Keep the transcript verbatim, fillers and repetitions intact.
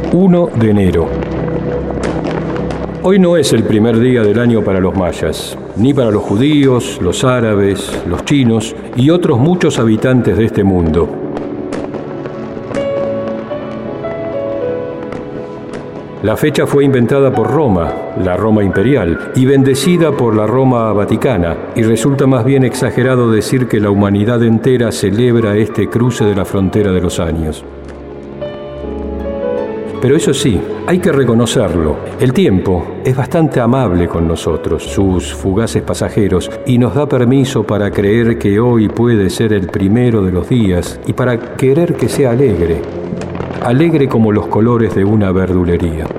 uno de enero. Hoy no es el primer día del año para los mayas, ni para los judíos, los árabes, los chinos y otros muchos habitantes de este mundo. La fecha fue inventada por Roma, la Roma imperial, y bendecida por la Roma vaticana, y resulta más bien exagerado decir que la humanidad entera celebra este cruce de la frontera de los años. Pero eso sí, hay que reconocerlo, el tiempo es bastante amable con nosotros, sus fugaces pasajeros, y nos da permiso para creer que hoy puede ser el primero de los días y para querer que sea alegre, alegre como los colores de una verdulería.